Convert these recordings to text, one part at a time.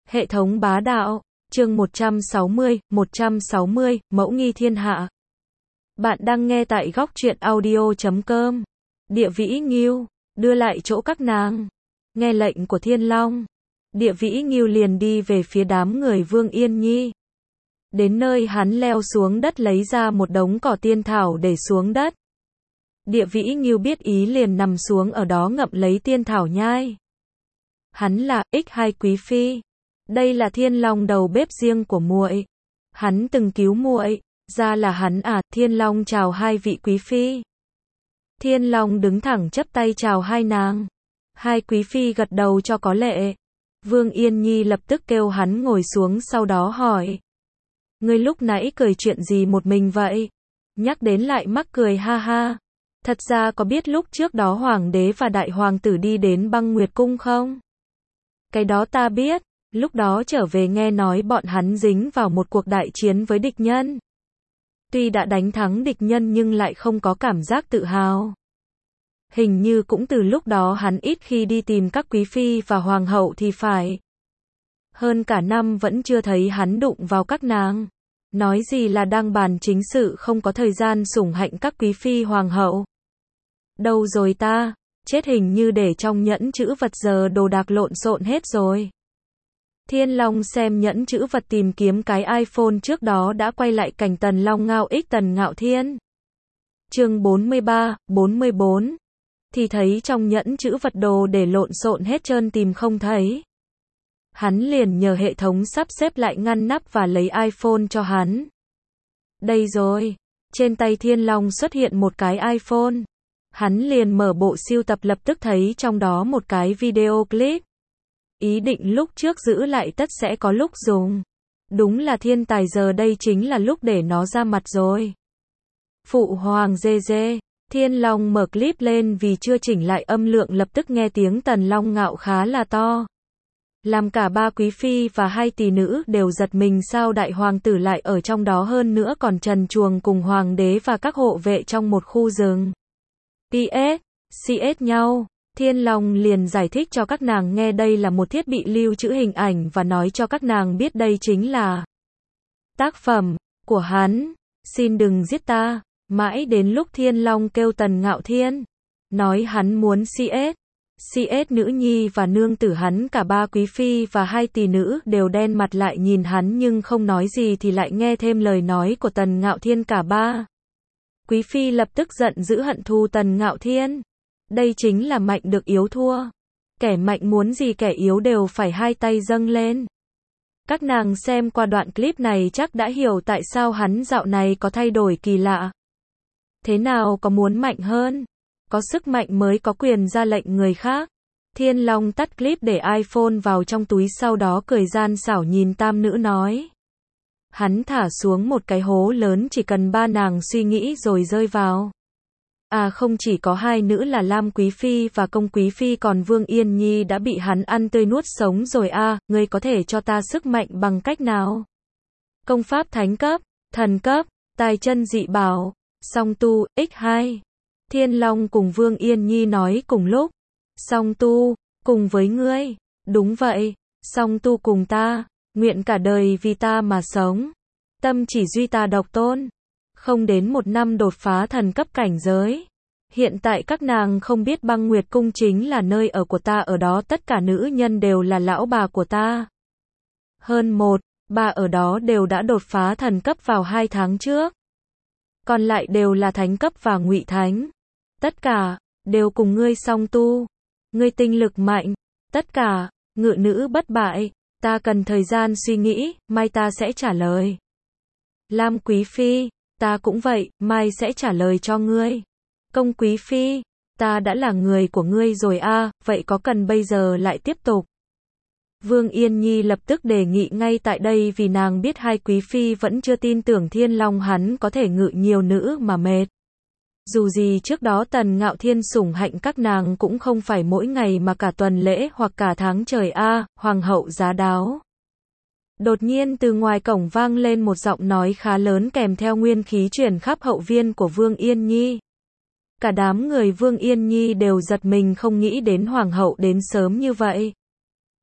Hệ thống bá đạo, chương 160, mẫu nghi thiên hạ. Bạn đang nghe tại góc truyện audio.com. Địa Vĩ Ngưu, đưa lại chỗ các nàng. Nghe lệnh của Thiên Long. Địa Vĩ Ngưu liền đi về phía đám người Vương Yên Nhi. Đến nơi hắn leo xuống đất lấy ra một đống cỏ tiên thảo để xuống đất. Địa Vĩ Ngưu biết ý liền nằm xuống ở đó ngậm lấy tiên thảo nhai. Hắn là X2 Quý Phi. Đây là Thiên Long đầu bếp riêng của muội. Hắn từng cứu muội, ra là hắn à. Thiên Long chào hai vị quý phi. Thiên Long đứng thẳng chắp tay chào hai nàng. Hai quý phi gật đầu cho có lệ. Vương Yên Nhi lập tức kêu hắn ngồi xuống, sau đó hỏi: ngươi lúc nãy cười chuyện gì một mình vậy? Nhắc đến lại mắc cười ha ha. Thật ra có biết lúc trước đó hoàng đế và đại hoàng tử đi đến Băng Nguyệt cung không? Cái đó ta biết. Lúc đó trở về nghe nói bọn hắn dính vào một cuộc đại chiến với địch nhân. Tuy đã đánh thắng địch nhân nhưng lại không có cảm giác tự hào. Hình như cũng từ lúc đó hắn ít khi đi tìm các quý phi và hoàng hậu thì phải. Hơn cả năm vẫn chưa thấy hắn đụng vào các nàng. Nói gì là đang bàn chính sự, không có thời gian sủng hạnh các quý phi hoàng hậu. Đâu rồi ta? Chết hình như để trong nhẫn chữ vật, giờ đồ đạc lộn xộn hết rồi. Thiên Long xem nhẫn chữ vật tìm kiếm cái iPhone trước đó đã quay lại cảnh Tần Long ngao ích Tần Ngạo Thiên. Chương 44, thì thấy trong nhẫn chữ vật đồ để lộn xộn hết trơn, tìm không thấy. Hắn liền nhờ hệ thống sắp xếp lại ngăn nắp và lấy iPhone cho hắn. Đây rồi, trên tay Thiên Long xuất hiện một cái iPhone. Hắn liền mở bộ sưu tập, lập tức thấy trong đó một cái video clip. Ý định lúc trước giữ lại tất sẽ có lúc dùng. Đúng là thiên tài, giờ đây chính là lúc để nó ra mặt rồi. Phụ hoàng dê dê. Thiên Long mở clip lên vì chưa chỉnh lại âm lượng, lập tức nghe tiếng Tần Long Ngạo khá là to. Làm cả ba quý phi và hai tỷ nữ đều giật mình, sao đại hoàng tử lại ở trong đó, hơn nữa còn trần truồng cùng hoàng đế và các hộ vệ trong một khu rừng. CS nhau. Thiên Long liền giải thích cho các nàng nghe đây là một thiết bị lưu trữ hình ảnh và nói cho các nàng biết đây chính là tác phẩm của hắn. Xin đừng giết ta. Mãi đến lúc Thiên Long kêu Tần Ngạo Thiên, nói hắn muốn CS nữ nhi và nương tử hắn, cả ba quý phi và hai tỷ nữ đều đen mặt lại nhìn hắn nhưng không nói gì, thì lại nghe thêm lời nói của Tần Ngạo Thiên. Cả ba quý phi lập tức giận dữ hận thù Tần Ngạo Thiên. Đây chính là mạnh được yếu thua. Kẻ mạnh muốn gì kẻ yếu đều phải hai tay dâng lên. Các nàng xem qua đoạn clip này chắc đã hiểu tại sao hắn dạo này có thay đổi kỳ lạ. Thế nào, có muốn mạnh hơn? Có sức mạnh mới có quyền ra lệnh người khác. Thiên Long tắt clip để iPhone vào trong túi, sau đó cười gian xảo nhìn tam nữ nói. Hắn thả xuống một cái hố lớn, chỉ cần ba nàng suy nghĩ rồi rơi vào. À không, chỉ có hai nữ là Lam Quý Phi và Công Quý Phi, còn Vương Yên Nhi đã bị hắn ăn tươi nuốt sống rồi. À, ngươi có thể cho ta sức mạnh bằng cách nào? Công pháp thánh cấp, thần cấp, tài chân dị bảo, song tu, X2. Thiên Long cùng Vương Yên Nhi nói cùng lúc. Song tu, cùng với ngươi. Đúng vậy, song tu cùng ta, nguyện cả đời vì ta mà sống. Tâm chỉ duy ta độc tôn. Không đến một năm đột phá thần cấp cảnh giới. Hiện tại các nàng không biết Băng Nguyệt cung chính là nơi ở của ta, ở đó tất cả nữ nhân đều là lão bà của ta. Hơn một, bà ở đó đều đã đột phá thần cấp vào 2 tháng trước. Còn lại đều là thánh cấp và ngụy thánh. Tất cả đều cùng ngươi song tu. Ngươi tinh lực mạnh, tất cả ngự nữ bất bại. Ta cần thời gian suy nghĩ, mai ta sẽ trả lời. Lam Quý Phi, ta cũng vậy, mai sẽ trả lời cho ngươi. Công Quý Phi, ta đã là người của ngươi rồi à, vậy có cần bây giờ lại tiếp tục? Vương Yên Nhi lập tức đề nghị ngay tại đây, vì nàng biết hai quý phi vẫn chưa tin tưởng Thiên Long hắn có thể ngự nhiều nữ mà mệt. Dù gì trước đó Tần Ngạo Thiên sủng hạnh các nàng cũng không phải mỗi ngày mà cả tuần lễ hoặc cả tháng trời à. Hoàng hậu giá đáo. Đột nhiên từ ngoài cổng vang lên một giọng nói khá lớn kèm theo nguyên khí truyền khắp hậu viên của Vương Yên Nhi. Cả đám người Vương Yên Nhi đều giật mình, không nghĩ đến hoàng hậu đến sớm như vậy.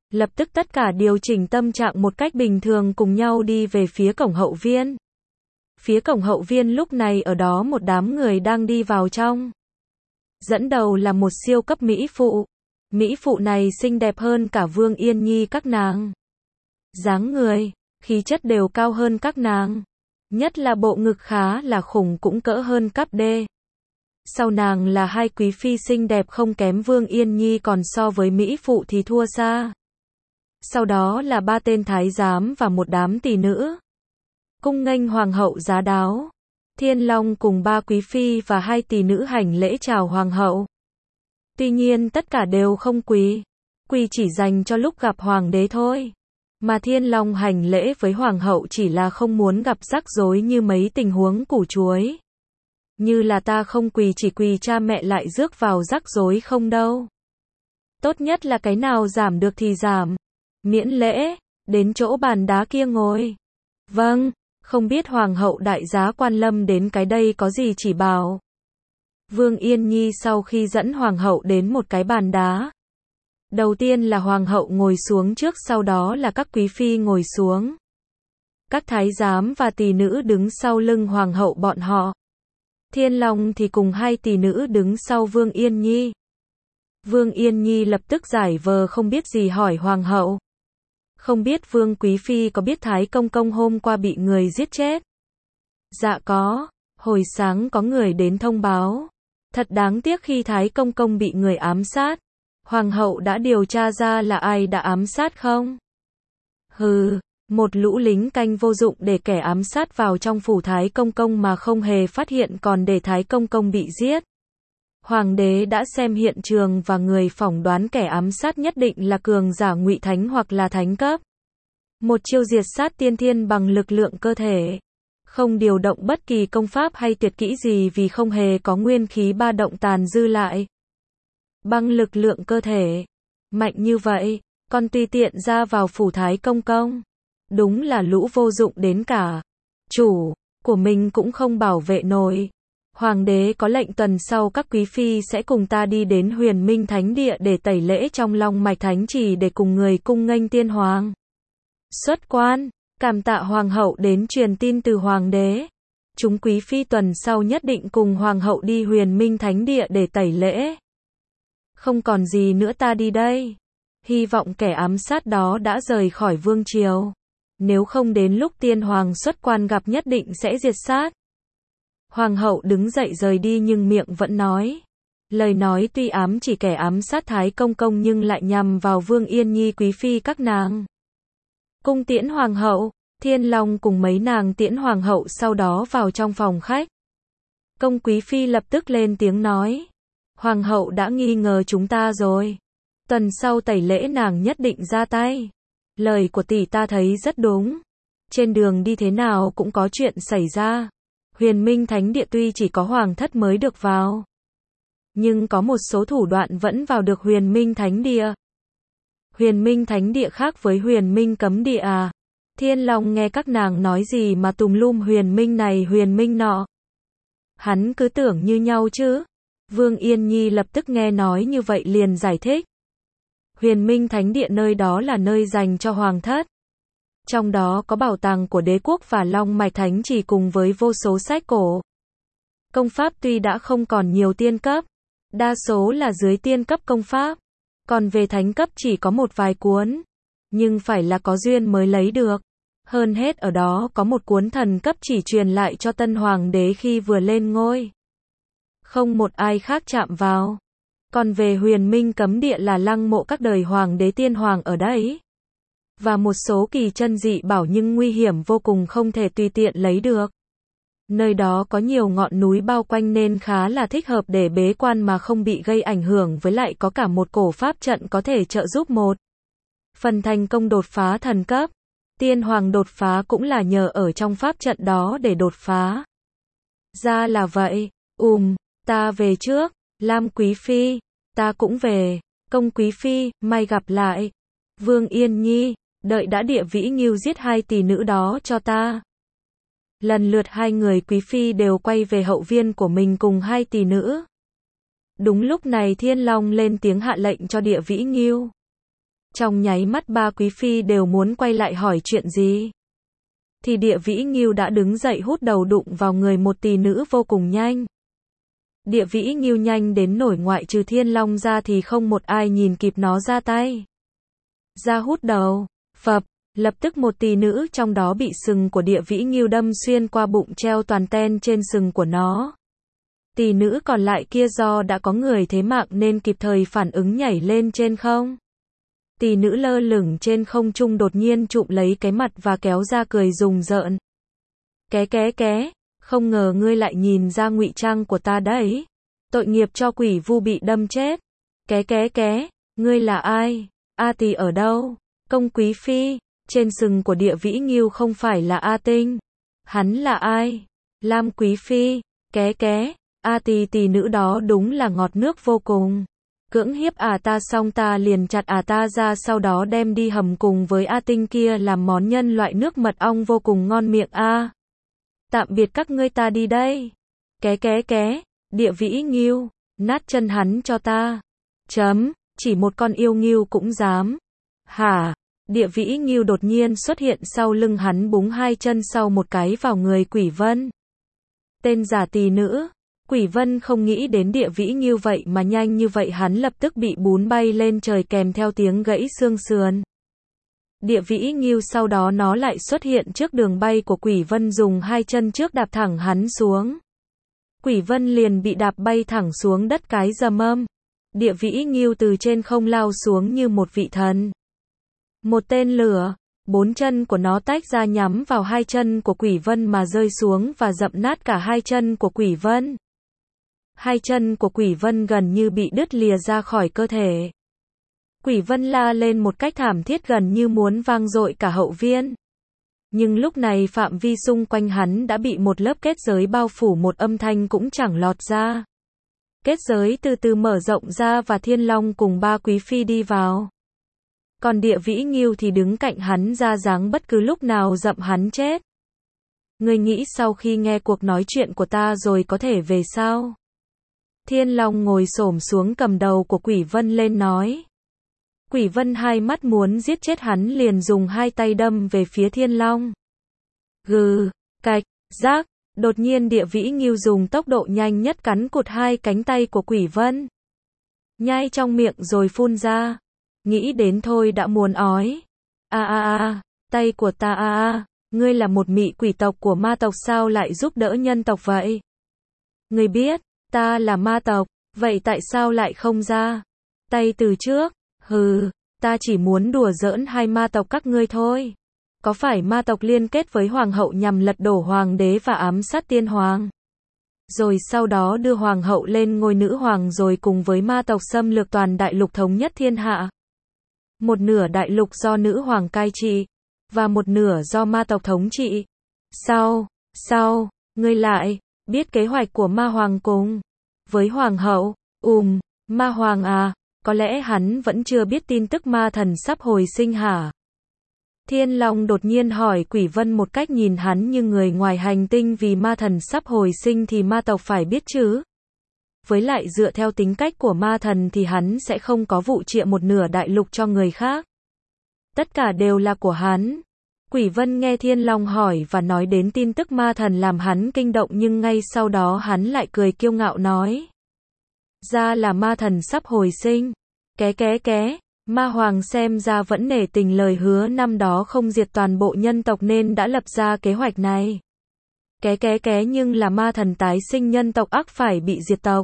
Lập tức tất cả điều chỉnh tâm trạng một cách bình thường cùng nhau đi về phía cổng hậu viên. Phía cổng hậu viên lúc này ở đó một đám người đang đi vào trong. Dẫn đầu là một siêu cấp mỹ phụ. Mỹ phụ này xinh đẹp hơn cả Vương Yên Nhi các nàng. Dáng người, khí chất đều cao hơn các nàng. Nhất là bộ ngực khá là khủng cũng cỡ hơn cắp đê. Sau nàng là hai quý phi xinh đẹp không kém Vương Yên Nhi, còn so với mỹ phụ thì thua xa. Sau đó là ba tên thái giám và một đám tỷ nữ. Cung nghênh hoàng hậu giá đáo. Thiên Long cùng ba quý phi và hai tỷ nữ hành lễ chào hoàng hậu. Tuy nhiên tất cả đều không quỳ. Quỳ chỉ dành cho lúc gặp hoàng đế thôi. Mà Thiên Long hành lễ với hoàng hậu chỉ là không muốn gặp rắc rối như mấy tình huống củ chuối. Như là ta không quỳ chỉ quỳ cha mẹ lại rước vào rắc rối không đâu. Tốt nhất là cái nào giảm được thì giảm. Miễn lễ, đến chỗ bàn đá kia ngồi. Vâng, không biết hoàng hậu đại giá quan lâm đến cái đây có gì chỉ bảo. Vương Yên Nhi sau khi dẫn hoàng hậu đến một cái bàn đá. Đầu tiên là hoàng hậu ngồi xuống trước, sau đó là các quý phi ngồi xuống. Các thái giám và tỷ nữ đứng sau lưng hoàng hậu bọn họ. Thiên Long thì cùng hai tỷ nữ đứng sau Vương Yên Nhi. Vương Yên Nhi lập tức giải vờ không biết gì hỏi hoàng hậu. Không biết Vương Quý Phi có biết Thái Công Công hôm qua bị người giết chết? Dạ có, hồi sáng có người đến thông báo. Thật đáng tiếc khi Thái Công Công bị người ám sát. Hoàng hậu đã điều tra ra là ai đã ám sát không? Hừ, một lũ lính canh vô dụng để kẻ ám sát vào trong phủ Thái Công Công mà không hề phát hiện, còn để Thái Công Công bị giết. Hoàng đế đã xem hiện trường và người phỏng đoán kẻ ám sát nhất định là cường giả ngụy thánh hoặc là thánh cấp. Một chiêu diệt sát tiên thiên bằng lực lượng cơ thể. Không điều động bất kỳ công pháp hay tuyệt kỹ gì vì không hề có nguyên khí ba động tàn dư lại. Bằng lực lượng cơ thể. Mạnh như vậy, còn tùy tiện ra vào phủ Thái Công Công. Đúng là lũ vô dụng đến cả. Chủ của mình cũng không bảo vệ nổi. Hoàng đế có lệnh tuần sau các quý phi sẽ cùng ta đi đến Huyền Minh Thánh Địa để tẩy lễ trong Long Mạch Thánh Trì để cùng người cung nghênh tiên hoàng. Xuất quan, cảm tạ hoàng hậu đến truyền tin từ hoàng đế. Chúng quý phi tuần sau nhất định cùng hoàng hậu đi Huyền Minh Thánh Địa để tẩy lễ. Không còn gì nữa, ta đi đây. Hy vọng kẻ ám sát đó đã rời khỏi vương triều. Nếu không đến lúc tiên hoàng xuất quan gặp nhất định sẽ diệt sát. Hoàng hậu đứng dậy rời đi nhưng miệng vẫn nói. Lời nói tuy ám chỉ kẻ ám sát Thái Công Công nhưng lại nhằm vào Vương Yên Nhi quý phi các nàng. Cung tiễn hoàng hậu, Thiên Long cùng mấy nàng tiễn hoàng hậu sau đó vào trong phòng khách. Công quý phi lập tức lên tiếng nói. Hoàng hậu đã nghi ngờ chúng ta rồi. Tuần sau tẩy lễ nàng nhất định ra tay. Lời của tỷ ta thấy rất đúng. Trên đường đi thế nào cũng có chuyện xảy ra. Huyền Minh Thánh Địa tuy chỉ có hoàng thất mới được vào, nhưng có một số thủ đoạn vẫn vào được Huyền Minh Thánh Địa. Huyền Minh Thánh Địa khác với Huyền Minh Cấm Địa à? Thiên Long nghe các nàng nói gì mà tùm lum Huyền Minh này Huyền Minh nọ. Hắn cứ tưởng như nhau chứ. Vương Yên Nhi lập tức nghe nói như vậy liền giải thích. Huyền Minh Thánh Địa nơi đó là nơi dành cho hoàng thất. Trong đó có bảo tàng của đế quốc và Long Mạch Thánh Trì cùng với vô số sách cổ. Công pháp tuy đã không còn nhiều tiên cấp, đa số là dưới tiên cấp công pháp, còn về thánh cấp chỉ có một vài cuốn, nhưng phải là có duyên mới lấy được. Hơn hết ở đó có một cuốn thần cấp chỉ truyền lại cho tân hoàng đế khi vừa lên ngôi. Không một ai khác chạm vào. Còn về Huyền Minh Cấm Địa là lăng mộ các đời hoàng đế tiên hoàng ở đấy. Và một số kỳ chân dị bảo nhưng nguy hiểm vô cùng không thể tùy tiện lấy được. Nơi đó có nhiều ngọn núi bao quanh nên khá là thích hợp để bế quan mà không bị gây ảnh hưởng, với lại có cả một cổ pháp trận có thể trợ giúp một phần thành công đột phá thần cấp. Tiên hoàng đột phá cũng là nhờ ở trong pháp trận đó để đột phá. Ra là vậy, ta về trước. Lam quý phi, ta cũng về. Công quý phi, may gặp lại. Vương Yên Nhi, đợi đã Địa Vĩ Ngưu giết hai tỷ nữ đó cho ta. Lần lượt hai người quý phi đều quay về hậu viên của mình cùng hai tỷ nữ. Đúng lúc này Thiên Long lên tiếng hạ lệnh cho Địa Vĩ Ngưu. Trong nháy mắt ba quý phi đều muốn quay lại hỏi chuyện gì. Thì Địa Vĩ Ngưu đã đứng dậy hút đầu đụng vào người một tỷ nữ vô cùng nhanh. Địa Vĩ Ngưu nhanh đến nổi ngoại trừ Thiên Long ra thì không một ai nhìn kịp nó ra tay. Ra hút đầu, phập, lập tức một tỷ nữ trong đó bị sừng của Địa Vĩ Ngưu đâm xuyên qua bụng treo toàn ten trên sừng của nó. Tỷ nữ còn lại kia do đã có người thế mạng nên kịp thời phản ứng nhảy lên trên không. Tỷ nữ lơ lửng trên không trung đột nhiên chụm lấy cái mặt và kéo ra cười rùng rợn. Ké, không ngờ ngươi lại nhìn ra ngụy trang của ta đấy. Tội nghiệp cho quỷ vu bị đâm chết. Ké, ngươi là ai? A Tỳ ở đâu? Công quý phi, trên sừng của Địa Vĩ Ngưu không phải là A Tinh. Hắn là ai? Lam quý phi. Ké, A Tỳ tỷ nữ đó đúng là ngọt nước vô cùng. Cưỡng hiếp ta xong ta liền chặt ta ra sau đó đem đi hầm cùng với A Tinh kia làm món nhân loại nước mật ong vô cùng ngon miệng a. Tạm biệt các ngươi ta đi đây. Ké, Địa Vĩ Ngưu, nát chân hắn cho ta. Chỉ một con yêu ngưu cũng dám. Hả? Địa Vĩ Ngưu đột nhiên xuất hiện sau lưng hắn búng hai chân sau một cái vào người Quỷ Vân. Tên giả tỷ nữ. Quỷ Vân không nghĩ đến Địa Vĩ Ngưu vậy mà nhanh như vậy hắn lập tức bị bún bay lên trời kèm theo tiếng gãy xương sườn. Địa Vĩ Ngưu sau đó nó lại xuất hiện trước đường bay của Quỷ Vân dùng hai chân trước đạp thẳng hắn xuống. Quỷ Vân liền bị đạp bay thẳng xuống đất cái rầm âm. Địa Vĩ Ngưu từ trên không lao xuống như một vị thần. Một tên lửa, bốn chân của nó tách ra nhắm vào hai chân của Quỷ Vân mà rơi xuống và dậm nát cả hai chân của Quỷ Vân. Hai chân của Quỷ Vân gần như bị đứt lìa ra khỏi cơ thể. Quỷ Vân la lên một cách thảm thiết gần như muốn vang dội cả hậu viên. Nhưng lúc này phạm vi xung quanh hắn đã bị một lớp kết giới bao phủ một âm thanh cũng chẳng lọt ra. Kết giới từ từ mở rộng ra và Thiên Long cùng ba quý phi đi vào. Còn Địa Vĩ Ngưu thì đứng cạnh hắn ra dáng bất cứ lúc nào dậm hắn chết. Ngươi nghĩ sau khi nghe cuộc nói chuyện của ta rồi có thể về sao? Thiên Long ngồi xổm xuống cầm đầu của Quỷ Vân lên nói. Quỷ Vân hai mắt muốn giết chết hắn liền dùng hai tay đâm về phía Thiên Long. Gừ, cạch, rác, đột nhiên Địa Vĩ Ngưu dùng tốc độ nhanh nhất cắn cụt hai cánh tay của Quỷ Vân. Nhai trong miệng rồi phun ra. Nghĩ đến thôi đã muốn ói. Tay của ta ngươi là một mị quỷ tộc của ma tộc sao lại giúp đỡ nhân tộc vậy? Ngươi biết, ta là ma tộc, vậy tại sao lại không ra tay từ trước? Hừ, ta chỉ muốn đùa giỡn hai ma tộc các ngươi thôi. Có phải ma tộc liên kết với hoàng hậu nhằm lật đổ hoàng đế và ám sát tiên hoàng? Rồi sau đó đưa hoàng hậu lên ngôi nữ hoàng rồi cùng với ma tộc xâm lược toàn đại lục thống nhất thiên hạ. Một nửa đại lục do nữ hoàng cai trị, và một nửa do ma tộc thống trị. Sao, ngươi lại biết kế hoạch của ma hoàng cùng với hoàng hậu? Ma hoàng có lẽ hắn vẫn chưa biết tin tức ma thần sắp hồi sinh hả? Thiên Long đột nhiên hỏi Quỷ Vân một cách nhìn hắn như người ngoài hành tinh vì ma thần sắp hồi sinh thì ma tộc phải biết chứ. Với lại dựa theo tính cách của ma thần thì hắn sẽ không có vụ trịa một nửa đại lục cho người khác. Tất cả đều là của hắn. Quỷ Vân nghe Thiên Long hỏi và nói đến tin tức ma thần làm hắn kinh động nhưng ngay sau đó hắn lại cười kiêu ngạo nói. Ra là ma thần sắp hồi sinh. Ké, ma hoàng xem ra vẫn nể tình lời hứa năm đó không diệt toàn bộ nhân tộc nên đã lập ra kế hoạch này. Ké nhưng là ma thần tái sinh nhân tộc ắt phải bị diệt tộc.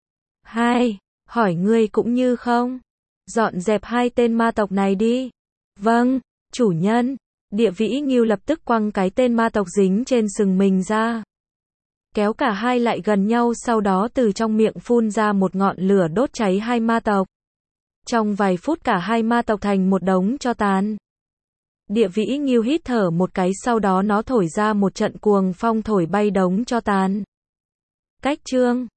Hỏi ngươi cũng như không? Dọn dẹp hai tên ma tộc này đi. Vâng, chủ nhân. Địa Vĩ Ngưu lập tức quăng cái tên ma tộc dính trên sừng mình ra. Kéo cả hai lại gần nhau sau đó từ trong miệng phun ra một ngọn lửa đốt cháy hai ma tộc. Trong vài phút cả hai ma tộc thành một đống tro tàn. Địa Vĩ Ngưu hít thở một cái sau đó nó thổi ra một trận cuồng phong thổi bay đống tro tàn. Cách chương